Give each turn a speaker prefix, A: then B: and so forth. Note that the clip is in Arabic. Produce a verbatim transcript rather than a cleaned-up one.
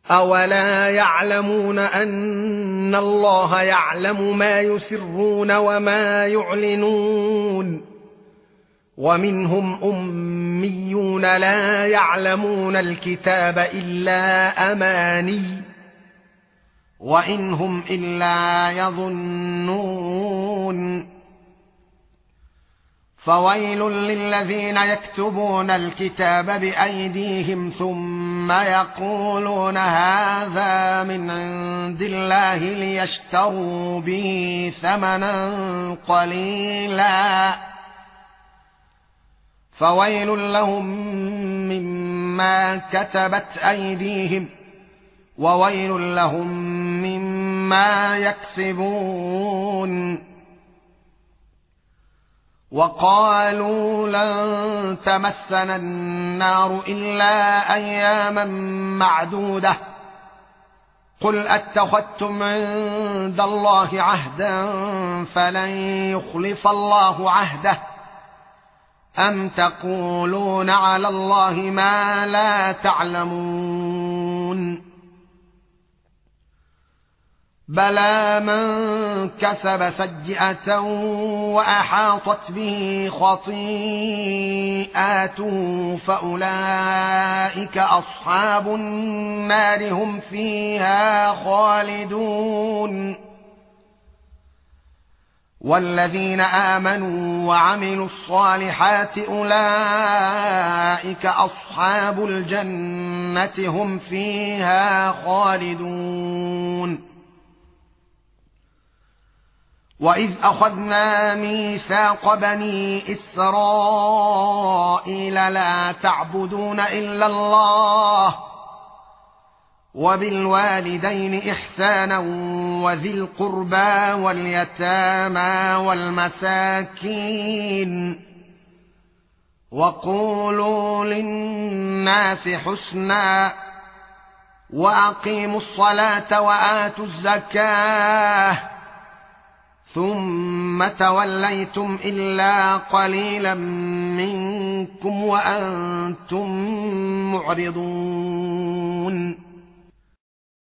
A: أولا يعلمون أن الله يعلم ما يسرون وما يعلنون ومنهم أميون لا يعلمون الكتاب إلا أماني وإنهم إلا يظنون فويل للذين يكتبون الكتاب بأيديهم ثم يقولون هذا من عند الله ليشتروا به ثمنا قليلا فويل لهم مما كتبت أيديهم وويل لهم مما يكسبون وقالوا لن تمسنا النار إلا أياما معدودة قل أتخذتم عند الله عهدا فلن يخلف الله عهده أم تقولون على الله ما لا تعلمون بلى من كسب سيئة وأحاطت به خطيئاته فأولئك أصحاب النار هم فيها خالدون والذين آمنوا وعملوا الصالحات أولئك أصحاب الجنة هم فيها خالدون وإذ أخذنا ميثاق بني إسرائيل لا تعبدون إلا الله وبالوالدين إحسانا وذي القربى واليتامى والمساكين وقولوا للناس حسنا وأقيموا الصلاة وآتوا الزكاة ثم توليتم إلا قليلا منكم وأنتم معرضون